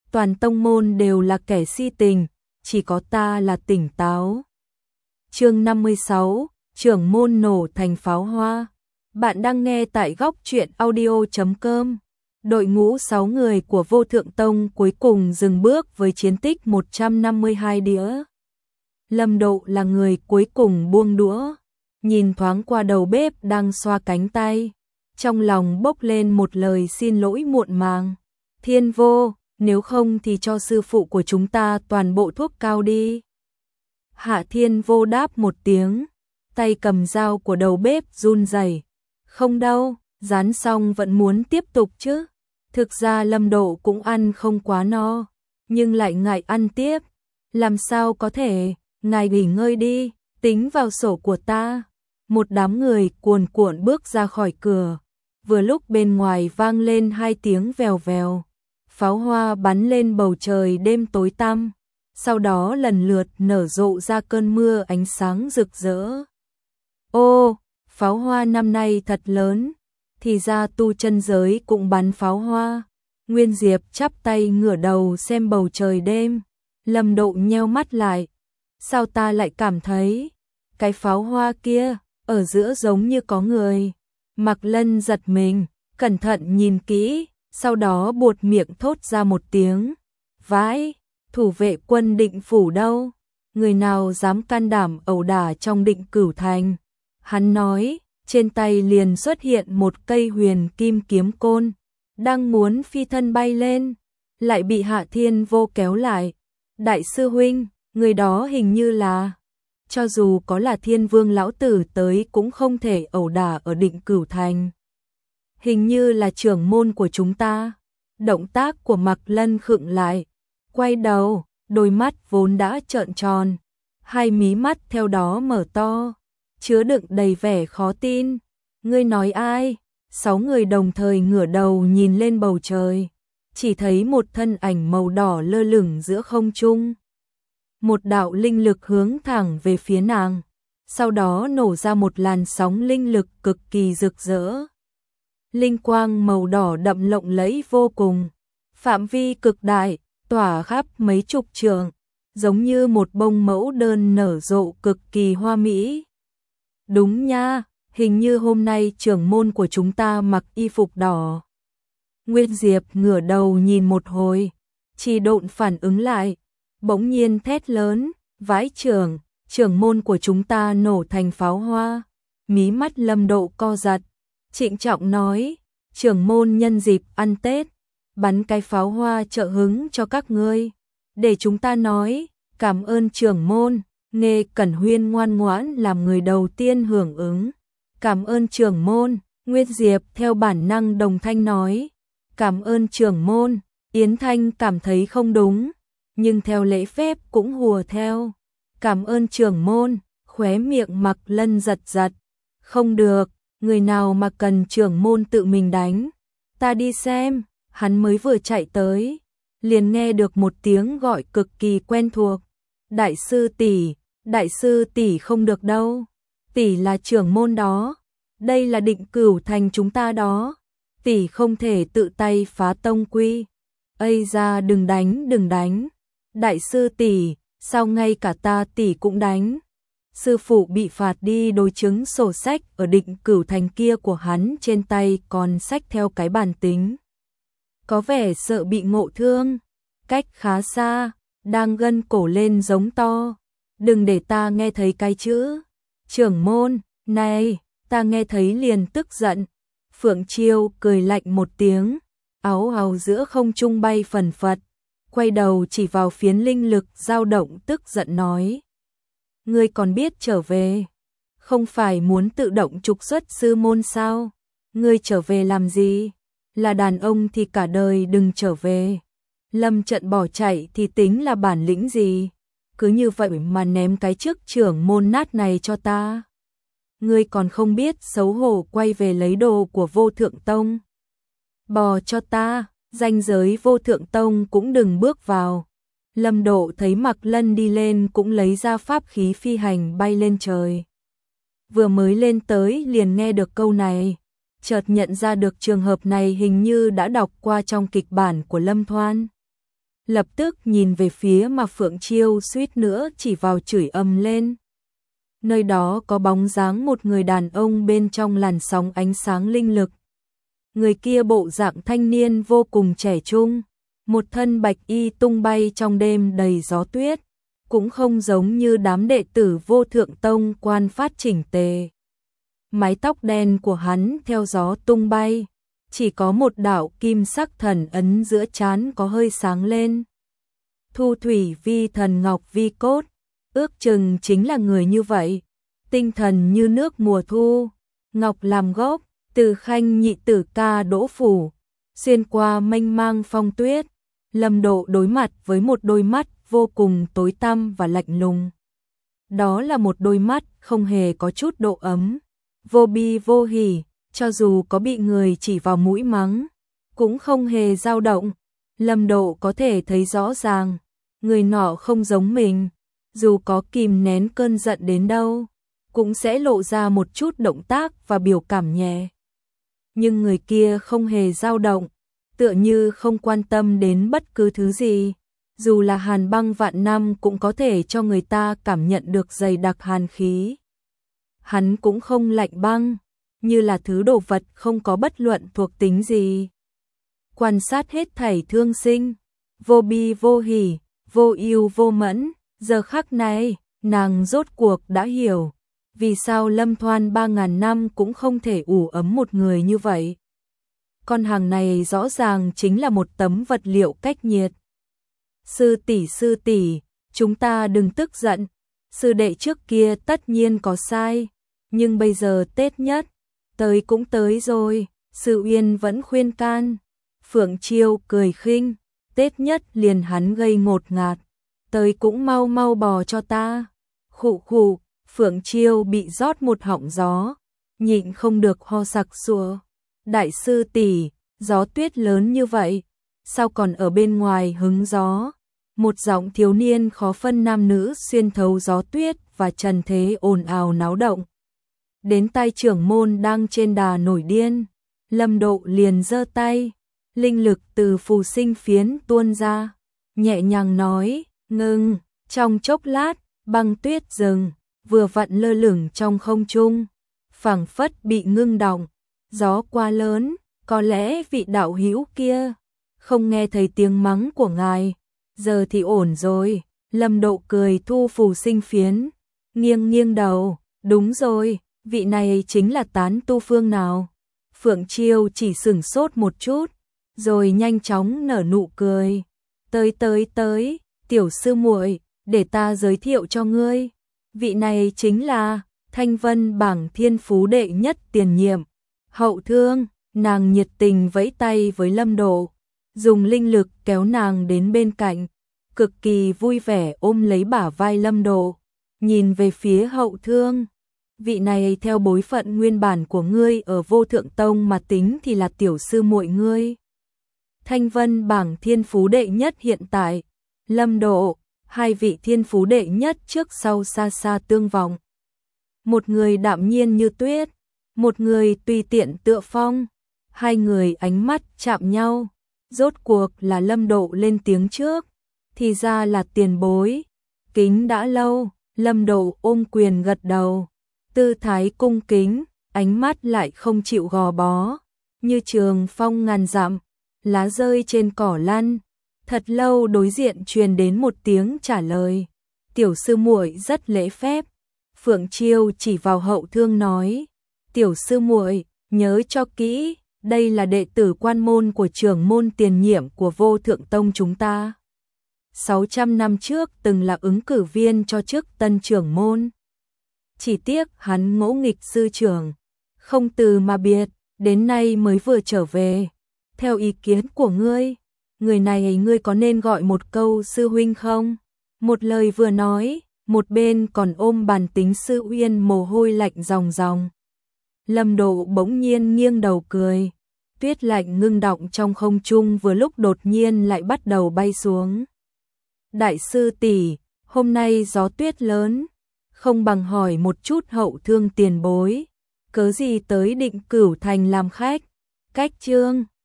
toàn tông môn đều là kẻ si tình, chỉ có ta là tỉnh táo. Chương 56, trưởng môn nổ thành pháo hoa. Bạn đang nghe tại góc truyện audio.com. Đội ngũ 6 người của Vô Thượng Tông cuối cùng dừng bước với chiến tích 152 đĩa. Lâm Độ là người cuối cùng buông đũa, nhìn thoáng qua đầu bếp đang xoa cánh tay, trong lòng bốc lên một lời xin lỗi muộn màng. Thiên Vô, nếu không thì cho sư phụ của chúng ta toàn bộ thuốc cao đi. Hạ Thiên Vô đáp một tiếng, tay cầm dao của đầu bếp run rẩy. Không đâu, rán xong vẫn muốn tiếp tục chứ. Thực ra Lâm Độ cũng ăn không quá no, nhưng lại ngại ăn tiếp. Làm sao có thể, ngài nghỉ ngơi đi, tính vào sổ của ta. Một đám người cuồn cuộn bước ra khỏi cửa. Vừa lúc bên ngoài vang lên 2 tiếng vèo vèo. Pháo hoa bắn lên bầu trời đêm tối tăm, sau đó lần lượt nở rộ ra cơn mưa ánh sáng rực rỡ. Ô, pháo hoa năm nay thật lớn, thì ra tu chân giới cũng bắn pháo hoa. Nguyên Diệp chắp tay ngửa đầu xem bầu trời đêm, Lâm Độ nheo mắt lại. Sao ta lại cảm thấy, cái pháo hoa kia, ở giữa giống như có người. Mạc Lân giật mình, cẩn thận nhìn kỹ. Sau đó buột miệng thốt ra một tiếng. Vãi, thủ vệ quân Định Phủ đâu? Người nào dám can đảm ẩu đả trong Định Cửu Thành? Hắn nói, trên tay liền xuất hiện một cây huyền kim kiếm côn, đang muốn phi thân bay lên, lại bị Hạ Thiên Vô kéo lại. Đại sư huynh, người đó hình như là, cho dù có là Thiên Vương lão tử tới cũng không thể ẩu đả ở Định Cửu Thành. Hình như là trưởng môn của chúng ta. Động tác của Mạc Lân khựng lại, quay đầu, đôi mắt vốn đã trợn tròn, hai mí mắt theo đó mở to, chứa đựng đầy vẻ khó tin. Ngươi nói ai? 6 người đồng thời ngửa đầu nhìn lên bầu trời, chỉ thấy một thân ảnh màu đỏ lơ lửng giữa không trung. Một đạo linh lực hướng thẳng về phía nàng, sau đó nổ ra một làn sóng linh lực cực kỳ rực rỡ. Linh quang màu đỏ đậm lộng lẫy vô cùng, phạm vi cực đại, tỏa khắp mấy chục trượng, giống như một bông mẫu đơn nở rộ cực kỳ hoa mỹ. Đúng nha, hình như hôm nay trưởng môn của chúng ta mặc y phục đỏ. Nguyên Diệp ngửa đầu nhìn một hồi, chỉ độn phản ứng lại, bỗng nhiên thét lớn, vãi trưởng môn của chúng ta nổ thành pháo hoa. Mí mắt Lâm Độ co giật, trịnh trọng nói, trưởng môn nhân dịp ăn Tết, bắn cái pháo hoa trợ hứng cho các ngươi. Để chúng ta nói, cảm ơn trưởng môn. Nghe Cẩn Huyên ngoan ngoãn làm người đầu tiên hưởng ứng. Cảm ơn trưởng môn. Nguyên Diệp theo bản năng đồng thanh nói, cảm ơn trưởng môn. Yến Thanh cảm thấy không đúng, nhưng theo lễ phép cũng hùa theo. Cảm ơn trưởng môn. Khóe miệng Mạc Lân giật giật. Không được, người nào mà cần trưởng môn tự mình đánh, ta đi xem. Hắn mới vừa chạy tới, liền nghe được một tiếng gọi cực kỳ quen thuộc. Đại sư tỷ không được đâu, tỷ là trưởng môn đó, đây là Định Cửu Thành chúng ta đó, tỷ không thể tự tay phá tông quy. Ây da, đừng đánh, đại sư tỷ, sao ngay cả ta tỷ cũng đánh? Sư phụ bị phạt đi đối chứng sổ sách ở Định Cửu Thành kia của hắn trên tay còn xách theo cái bàn tính. Có vẻ sợ bị ngộ thương, cách khá xa, đang gân cổ lên giống to. Đừng để ta nghe thấy cái chữ trưởng môn, này, ta nghe thấy liền tức giận. Phượng Chiêu cười lạnh một tiếng, áo ào giữa không trung bay phần phật, quay đầu chỉ vào phiến linh lực dao động tức giận nói. Ngươi còn biết trở về, không phải muốn tự động trục xuất sư môn sao? Ngươi trở về làm gì? Là đàn ông thì cả đời đừng trở về. Lâm Trận bỏ chạy thì tính là bản lĩnh gì? Cứ như vậy mà ném cái chức trưởng môn nát này cho ta. Ngươi còn không biết xấu hổ quay về lấy đồ của Vô Thượng Tông. Bò cho ta, ranh giới Vô Thượng Tông cũng đừng bước vào. Lâm Độ thấy Mạc Lân đi lên cũng lấy ra pháp khí phi hành bay lên trời. Vừa mới lên tới liền nghe được câu này, chợt nhận ra được trường hợp này hình như đã đọc qua trong kịch bản của Lâm Thoan. lập tức nhìn về phía mà Phượng Chiêu suýt nữa chỉ vào chửi ầm lên. Nơi đó có bóng dáng một người đàn ông bên trong làn sóng ánh sáng linh lực. Người kia bộ dạng thanh niên vô cùng trẻ trung, một thân bạch y tung bay trong đêm đầy gió tuyết, cũng không giống như đám đệ tử Vô Thượng Tông quan phát chỉnh tề. Mái tóc đen của hắn theo gió tung bay, chỉ có một đạo kim sắc thần ấn giữa trán có hơi sáng lên. Thu thủy vi thần ngọc vi cốt, ước chừng chính là người như vậy, tinh thần như nước mùa thu, ngọc làm gốc, từ khanh nhị tử ca đỗ phủ, xuyên qua mênh mang phong tuyết, Lâm Độ đối mặt với một đôi mắt vô cùng tối tăm và lạnh lùng. Đó là một đôi mắt không hề có chút độ ấm, vô bi vô hỉ, cho dù có bị người chỉ vào mũi mắng, cũng không hề dao động. Lâm Độ có thể thấy rõ ràng, người nọ không giống mình, dù có kìm nén cơn giận đến đâu, cũng sẽ lộ ra một chút động tác và biểu cảm nhẹ. Nhưng người kia không hề dao động, tựa như không quan tâm đến bất cứ thứ gì. Dù là hàn băng vạn năm cũng có thể cho người ta cảm nhận được dày đặc hàn khí. Hắn cũng không lạnh băng, như là thứ đồ vật không có bất luận thuộc tính gì. Quan sát hết thảy thương sinh, vô bi vô hỉ, vô ưu vô mẫn, giờ khắc này, nàng rốt cuộc đã hiểu, vì sao Lâm Thoan 3000 năm cũng không thể ủ ấm một người như vậy. Con hàng này rõ ràng chính là một tấm vật liệu cách nhiệt. Sư tỷ, chúng ta đừng tức giận, sư đệ trước kia tất nhiên có sai, nhưng bây giờ Tết nhất, tới cũng tới rồi, Sư Uyên vẫn khuyên can. Phượng Chiêu cười khinh, Tết nhất liền hắn gây ngột ngạt, tới cũng mau mau bò cho ta. Khụ khụ, Phượng Chiêu bị rót một họng gió, nhịn không được ho sặc sụa. Đại sư tỷ, gió tuyết lớn như vậy, sao còn ở bên ngoài hứng gió? Một giọng thiếu niên khó phân nam nữ xuyên thấu gió tuyết và trần thế ồn ào náo động. Đến tai trưởng môn đang trên đà nổi điên, Lâm Độ liền giơ tay, linh lực từ phù sinh phiến tuôn ra, nhẹ nhàng nói, ngưng. Trong chốc lát, băng tuyết dừng, vừa vặn lơ lửng trong không trung, phảng phất bị ngưng đọng. Gió quá lớn, có lẽ vị đạo hữu kia không nghe thấy tiếng mắng của ngài. Giờ thì ổn rồi. Lâm Độ cười thu phù sinh phiến, nghiêng nghiêng đầu, đúng rồi, vị này chính là tán tu phương nào? Phượng Chiêu chỉ sửng sốt một chút, rồi nhanh chóng nở nụ cười. Tới, tiểu sư muội, để ta giới thiệu cho ngươi. Vị này chính là Thanh Vân bảng thiên phú đệ nhất tiền nhiệm, Hậu Thương. Nàng nhiệt tình vẫy tay với Lâm Độ, dùng linh lực kéo nàng đến bên cạnh, cực kỳ vui vẻ ôm lấy bả vai Lâm Độ, nhìn về phía Hậu Thương. Vị này theo bối phận nguyên bản của ngươi ở Vô Thượng Tông mà tính thì là tiểu sư muội ngươi. Thanh Vân bảng thiên phú đệ nhất hiện tại, Lâm Độ, hai vị thiên phú đệ nhất trước sau xa xa tương vọng. Một người đạm nhiên như tuyết, một người tùy tiện tựa phong, hai người ánh mắt chạm nhau, rốt cuộc là Lâm Độ lên tiếng trước, thì ra là tiền bối, kính đã lâu. Lâm Độ ôm quyền gật đầu, tư thái cung kính, ánh mắt lại không chịu gò bó, như trường phong ngàn dặm, lá rơi trên cỏ lăn. Thật lâu đối diện truyền đến một tiếng trả lời, tiểu sư muội rất lễ phép. Phượng Chiêu chỉ vào Hậu Thương nói, tiểu sư muội nhớ cho kỹ, đây là đệ tử quan môn của trưởng môn tiền nhiệm của Vô Thượng Tông chúng ta. 600 năm trước từng là ứng cử viên cho chức tân trưởng môn. Chỉ tiếc hắn ngỗ nghịch sư trưởng, không từ mà biệt, đến nay mới vừa trở về. Theo ý kiến của ngươi, người này ngươi có nên gọi một câu sư huynh không? Một lời vừa nói, một bên còn ôm bàn tính Sư Uyên mồ hôi lạnh ròng ròng. Lâm Độ bỗng nhiên nghiêng đầu cười, tuyết lạnh ngưng đọng trong không trung vừa lúc đột nhiên lại bắt đầu bay xuống. Đại sư tỷ, hôm nay gió tuyết lớn, không bằng hỏi một chút Hậu Thương tiền bối, cớ gì tới Định Cửu Thành làm khách? Cách chương